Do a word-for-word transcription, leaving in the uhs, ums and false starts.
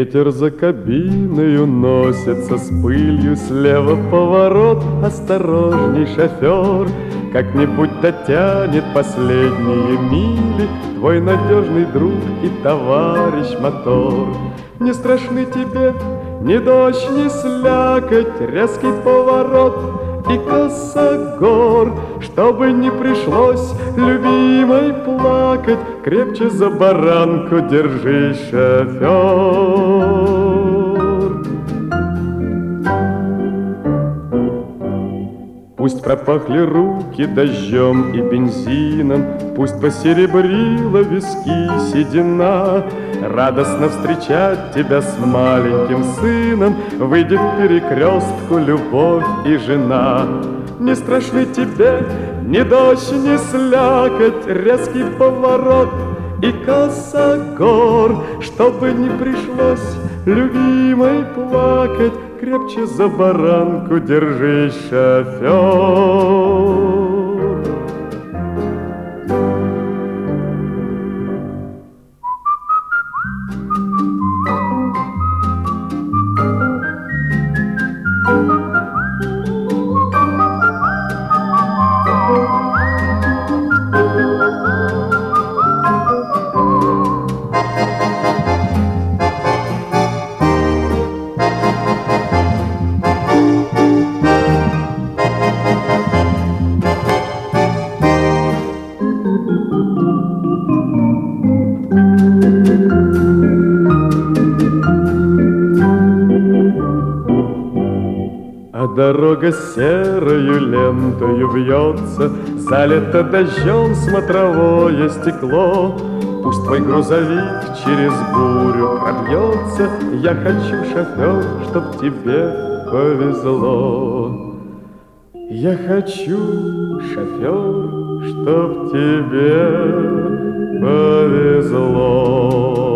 Ветер за кабиной уносится с пылью, слева поворот, осторожней, шофер. Как-нибудь дотянет последние мили твой надежный друг и товарищ мотор. Не страшны тебе ни дождь, ни слякоть, резкий поворот и косогор. Чтобы не пришлось любимой плакать, крепче за баранку держись, шофер. Пусть пропахли руки дождем и бензином, пусть посеребрила виски седина. Радостно встречать тебя с маленьким сыном выйдет к перекрестку любовь и жена. Не страшны тебе ни дождь, ни слякоть, резкий поворот и косогор. Чтобы не пришлось любимой плакать, крепче за баранку держись, шофер. Дорога серою лентою вьется, залито дождем смотровое стекло. Пусть твой грузовик через бурю пробьется, я хочу, шофер, чтоб тебе повезло. Я хочу, шофер, чтоб тебе повезло.